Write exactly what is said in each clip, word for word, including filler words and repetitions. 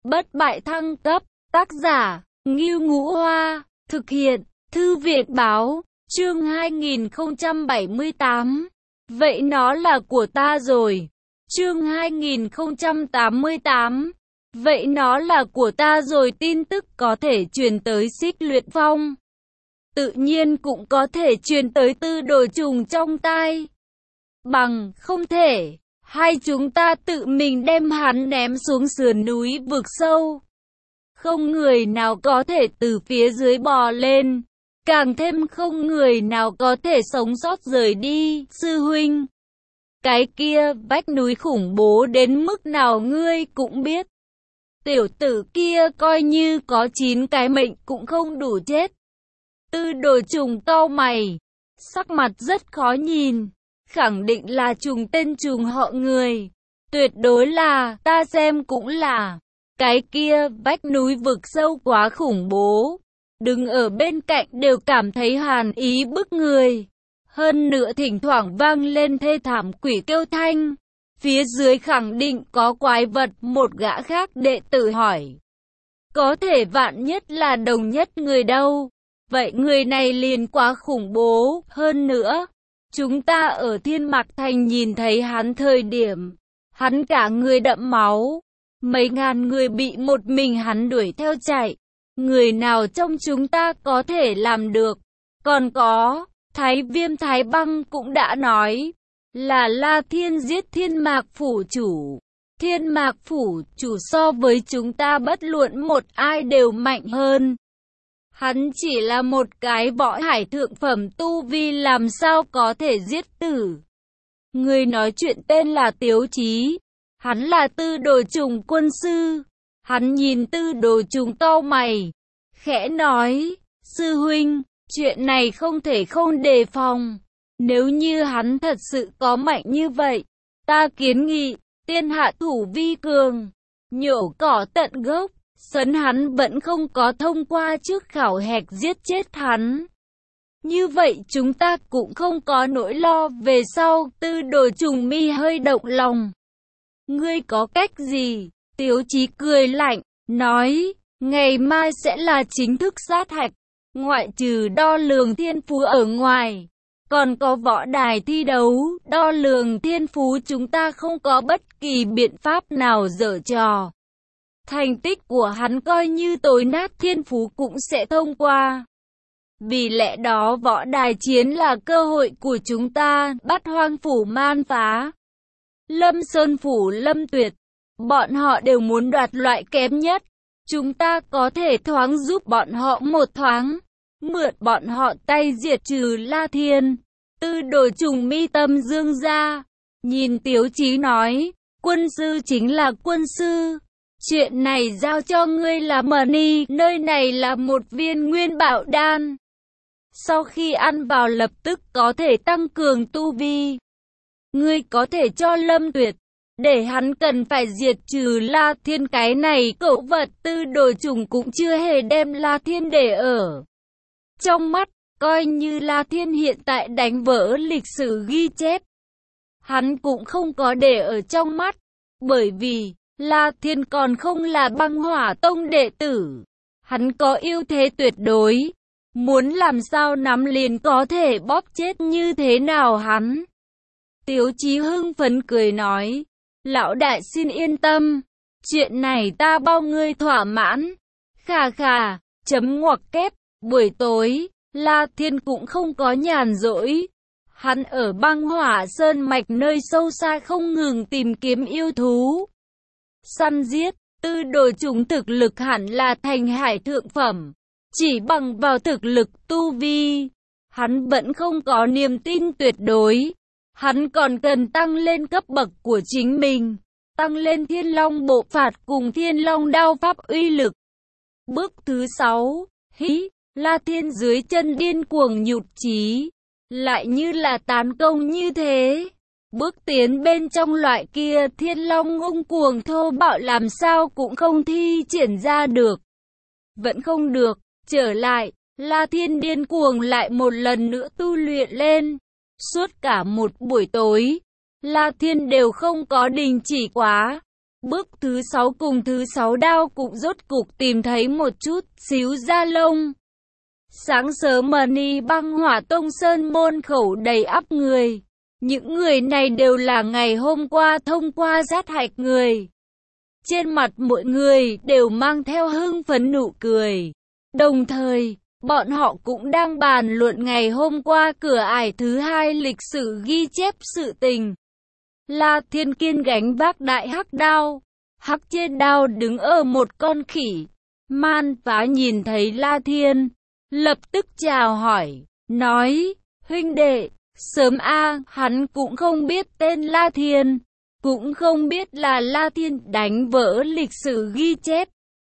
Bất bại thăng cấp, tác giả, Ngưu Ngũ Hoa, thực hiện, Thư viện Báo, chương hai nghìn không trăm bảy mươi tám. Vậy nó là của ta rồi. Chương hai nghìn không trăm tám mươi tám. Vậy nó là của ta rồi. Tin tức có thể truyền tới Xích Luyện Phong, tự nhiên cũng có thể truyền tới Tư Đồ Trùng trong tai. Bằng không thể, hay chúng ta tự mình đem hắn ném xuống sườn núi vực sâu. Không người nào có thể từ phía dưới bò lên, càng thêm không người nào có thể sống sót rời đi. Sư huynh, cái kia vách núi khủng bố đến mức nào ngươi cũng biết. Tiểu tử kia coi như có chín cái mệnh cũng không đủ chết. Tư Đồ Trùng cau mày, sắc mặt rất khó nhìn. Khẳng định là trùng tên trùng họ người. Tuyệt đối là, ta xem cũng là. Cái kia vách núi vực sâu quá khủng bố. Đứng ở bên cạnh đều cảm thấy hàn ý bức người. Hơn nữa thỉnh thoảng vang lên thê thảm quỷ kêu thanh. Phía dưới khẳng định có quái vật. Một gã khác đệ tử hỏi, có thể vạn nhất là đồng nhất người đâu. Vậy người này liền quá khủng bố. Hơn nữa, chúng ta ở Thiên Mạc Thành nhìn thấy hắn thời điểm, hắn cả người đẫm máu. Mấy ngàn người bị một mình hắn đuổi theo chạy. Người nào trong chúng ta có thể làm được? Còn có, Thái Viêm Thái Băng cũng đã nói, là La Thiên giết Thiên Mạc Phủ chủ. Thiên Mạc Phủ chủ so với chúng ta bất luận một ai đều mạnh hơn. Hắn chỉ là một cái võ hải thượng phẩm tu vi, làm sao có thể giết tử. Người nói chuyện tên là Tiếu Chí. Hắn là Tư Đồ Trùng quân sư. Hắn nhìn Tư Đồ Trùng cau mày, khẽ nói, sư huynh, chuyện này không thể không đề phòng. Nếu như hắn thật sự có mạnh như vậy, ta kiến nghị, tiên hạ thủ vi cường, nhổ cỏ tận gốc. Sấn hắn vẫn không có thông qua trước khảo hạch giết chết hắn. Như vậy chúng ta cũng không có nỗi lo về sau. Tư Đồ Trùng mi hơi động lòng. Ngươi có cách gì? Tiếu Chí cười lạnh, nói, ngày mai sẽ là chính thức sát hạch. Ngoại trừ đo lường thiên phú ở ngoài, còn có võ đài thi đấu. Đo lường thiên phú chúng ta không có bất kỳ biện pháp nào dở trò. Thành tích của hắn coi như tối nát thiên phú cũng sẽ thông qua. Vì lẽ đó võ đài chiến là cơ hội của chúng ta. Bát Hoang Phủ man phá, Lâm Sơn Phủ Lâm Tuyệt, bọn họ đều muốn đoạt loại kém nhất. Chúng ta có thể thoáng giúp bọn họ một thoáng, mượn bọn họ tay diệt trừ La Thiên. Tư Đồ Trùng mi tâm dương ra, nhìn Tiếu Chí nói, quân sư chính là quân sư. Chuyện này giao cho ngươi là mờ ni, nơi này là một viên nguyên bảo đan. Sau khi ăn vào lập tức có thể tăng cường tu vi. Ngươi có thể cho Lâm Tuyệt, để hắn cần phải diệt trừ La Thiên cái này cẩu vật. Tư Đồ Trùng cũng chưa hề đem La Thiên để ở trong mắt, coi như La Thiên hiện tại đánh vỡ lịch sử ghi chép. Hắn cũng không có để ở trong mắt, bởi vì La Thiên còn không là Băng Hỏa Tông đệ tử. Hắn có ưu thế tuyệt đối. Muốn làm sao nắm liền có thể bóp chết như thế nào hắn. Tiếu Chí hưng phấn cười nói, lão đại xin yên tâm. Chuyện này ta bao ngươi thỏa mãn. Khà khà, chấm ngoặc kép, buổi tối, La Thiên cũng không có nhàn rỗi. Hắn ở Băng Hỏa Sơn Mạch nơi sâu xa không ngừng tìm kiếm yêu thú, săn giết. Tư Đồ Trùng thực lực hẳn là thành hải thượng phẩm. Chỉ bằng vào thực lực tu vi, hắn vẫn không có niềm tin tuyệt đối. Hắn còn cần tăng lên cấp bậc của chính mình, tăng lên Thiên Long bộ phạt cùng Thiên Long đao pháp uy lực. Bước thứ sáu, hí, La Thiên dưới chân điên cuồng nhụt chí, lại như là tán công như thế. Bước tiến bên trong loại kia Thiên Long ngông cuồng thô bạo làm sao cũng không thi triển ra được. Vẫn không được, trở lại, La Thiên điên cuồng lại một lần nữa tu luyện lên. Suốt cả một buổi tối, La Thiên đều không có đình chỉ quá. Bước thứ sáu cùng thứ sáu đao cũng rốt cục tìm thấy một chút xíu da lông. Sáng sớm Mani Băng Hỏa Tông sơn môn khẩu đầy ắp người. Những người này đều là ngày hôm qua thông qua sát hạch người. Trên mặt mỗi người đều mang theo hưng phấn nụ cười. Đồng thời, bọn họ cũng đang bàn luận ngày hôm qua cửa ải thứ hai lịch sử ghi chép sự tình. La Thiên Kiên gánh vác đại hắc đao. Hắc trên đao đứng ở một con khỉ. Man Phá nhìn thấy La Thiên, lập tức chào hỏi, nói, huynh đệ, sớm a, hắn cũng không biết tên La Thiên, cũng không biết là La Thiên đánh vỡ lịch sử ghi chép.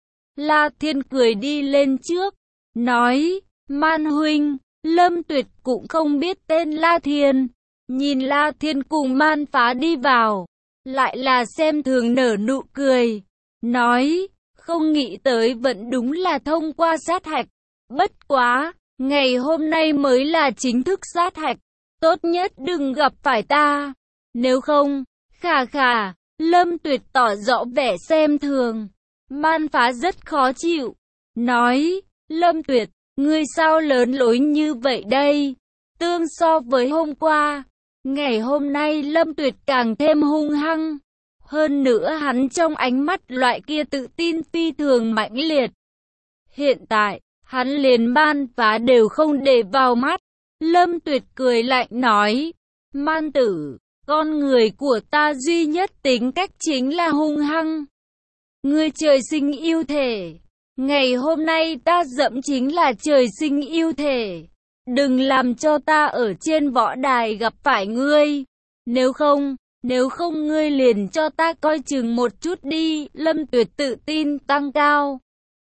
La Thiên cười đi lên trước, nói, Man huynh, Lâm Tuyệt cũng không biết tên La Thiên. Nhìn La Thiên cùng Man Phá đi vào, lại là xem thường nở nụ cười, nói, không nghĩ tới vẫn đúng là thông qua sát hạch. Bất quá, ngày hôm nay mới là chính thức sát hạch, tốt nhất đừng gặp phải ta, nếu không, khà khà. Lâm Tuyệt tỏ rõ vẻ xem thường. Man Phá rất khó chịu, nói, Lâm Tuyệt, ngươi sao lớn lối như vậy đây? Tương so với hôm qua, ngày hôm nay Lâm Tuyệt càng thêm hung hăng. Hơn nữa hắn trong ánh mắt loại kia tự tin phi thường mãnh liệt. Hiện tại, hắn liền Man Phá đều không để vào mắt. Lâm Tuyệt cười lạnh nói, Man tử, con người của ta duy nhất tính cách chính là hung hăng. Ngươi trời sinh yêu thể. Ngày hôm nay ta dẫm chính là trời sinh yêu thể. Đừng làm cho ta ở trên võ đài gặp phải ngươi. Nếu không, nếu không ngươi liền cho ta coi chừng một chút đi. Lâm Tuyệt tự tin tăng cao.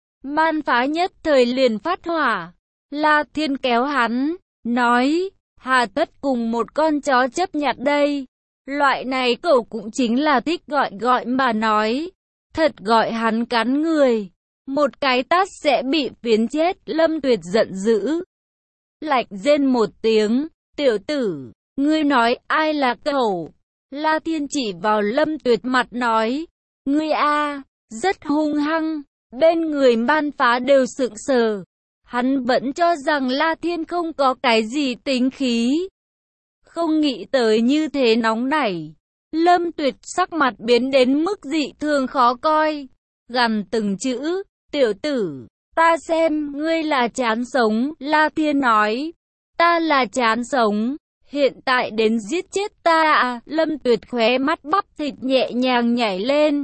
Man Phá nhất thời liền phát hỏa. La Thiên kéo hắn, nói, hà tất cùng một con chó chấp nhặt đây. Loại này cậu cũng chính là thích gọi gọi mà nói. Thật gọi hắn cắn người, một cái tát sẽ bị phiến chết. Lâm Tuyệt giận dữ, lạnh rên một tiếng, tiểu tử, ngươi nói ai là cậu? La Thiên chỉ vào Lâm Tuyệt mặt nói, ngươi a, rất hung hăng. Bên người Man Phá đều sững sờ, hắn vẫn cho rằng La Thiên không có cái gì tính khí, không nghĩ tới như thế nóng nảy. Lâm Tuyệt sắc mặt biến đến mức dị thường khó coi, gằn từng chữ, tiểu tử, ta xem ngươi là chán sống. La Thiên nói, ta là chán sống, hiện tại đến giết chết ta à? Lâm Tuyệt khóe mắt bắp thịt nhẹ nhàng nhảy lên,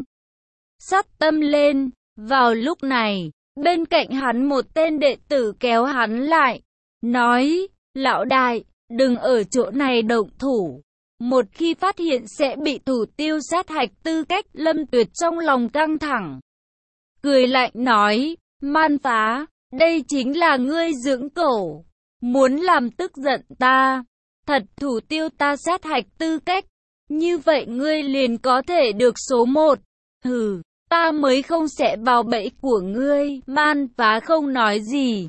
sát tâm lên. Vào lúc này, bên cạnh hắn một tên đệ tử kéo hắn lại, nói, lão đại, đừng ở chỗ này động thủ. Một khi phát hiện sẽ bị thủ tiêu sát hạch tư cách. Lâm Tuyệt trong lòng căng thẳng, cười lạnh nói, Man Phá, đây chính là ngươi dưỡng cổ, muốn làm tức giận ta, thật thủ tiêu ta sát hạch tư cách, như vậy ngươi liền có thể được số một. Hừ, ta mới không sẽ vào bẫy của ngươi. Man Phá không nói gì.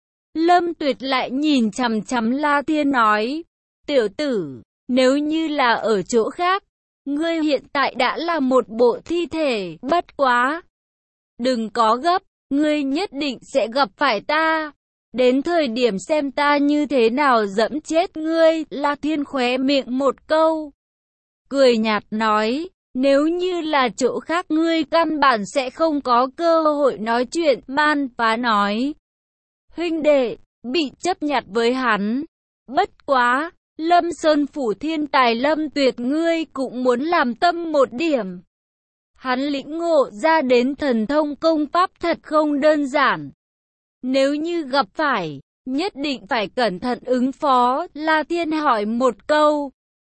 Lâm Tuyệt lại nhìn chằm chằm La Thiên nói, tiểu tử, nếu như là ở chỗ khác, ngươi hiện tại đã là một bộ thi thể. Bất quá, đừng có gấp, ngươi nhất định sẽ gặp phải ta. Đến thời điểm xem ta như thế nào dẫm chết ngươi. La Thiên khóe miệng một câu, cười nhạt nói, nếu như là chỗ khác ngươi căn bản sẽ không có cơ hội nói chuyện. Man Phá nói, huynh đệ, bị chấp nhặt với hắn. Bất quá, Lâm Sơn Phủ thiên tài Lâm Tuyệt ngươi cũng muốn làm tâm một điểm. Hắn lĩnh ngộ ra đến thần thông công pháp thật không đơn giản. Nếu như gặp phải, nhất định phải cẩn thận ứng phó. La Thiên hỏi một câu,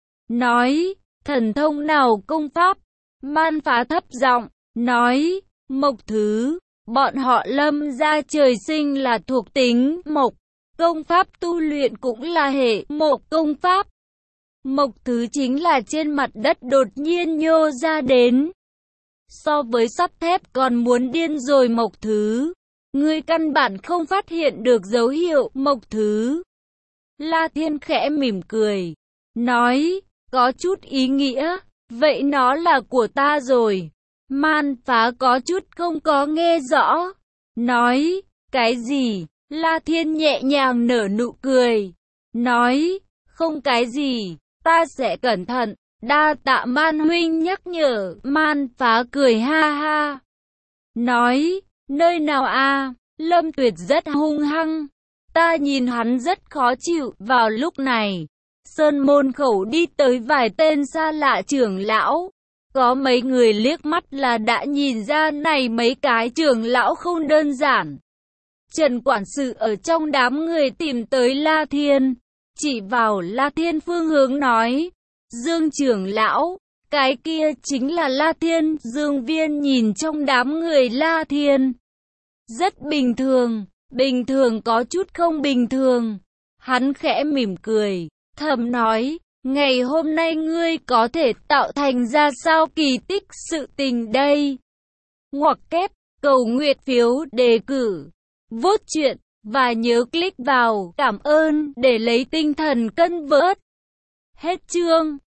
nói, thần thông nào công pháp? Man Phá thấp giọng, nói, mộc thứ, bọn họ Lâm gia trời sinh là thuộc tính mộc. Công pháp tu luyện cũng là hệ mộc công pháp. Mộc thứ chính là trên mặt đất đột nhiên nhô ra đến. So với sắt thép còn muốn điên rồi. Mộc thứ, ngươi căn bản không phát hiện được dấu hiệu mộc thứ. La Thiên khẽ mỉm cười, nói, có chút ý nghĩa, vậy nó là của ta rồi. Man Phá có chút không có nghe rõ. Nói, cái gì? La Thiên nhẹ nhàng nở nụ cười. Nói, không cái gì, ta sẽ cẩn thận. Đa tạ Man huynh nhắc nhở. Man Phá cười ha ha. Nói, nơi nào a? Lâm Tuyệt rất hung hăng. Ta nhìn hắn rất khó chịu. Vào lúc này, Sơn môn khẩu đi tới vài tên xa lạ trưởng lão. Có mấy người liếc mắt là đã nhìn ra này mấy cái trưởng lão không đơn giản. Trần quản sự ở trong đám người tìm tới La Thiên, chỉ vào La Thiên phương hướng nói, Dương trưởng lão, cái kia chính là La Thiên. Dương Viên nhìn trong đám người La Thiên, rất bình thường, bình thường có chút không bình thường. Hắn khẽ mỉm cười, thầm nói, ngày hôm nay ngươi có thể tạo thành ra sao kỳ tích sự tình đây. Ngoặc kép, cầu nguyện phiếu đề cử, vote chuyện, và nhớ click vào cảm ơn để lấy tinh thần cân vớt. Hết chương.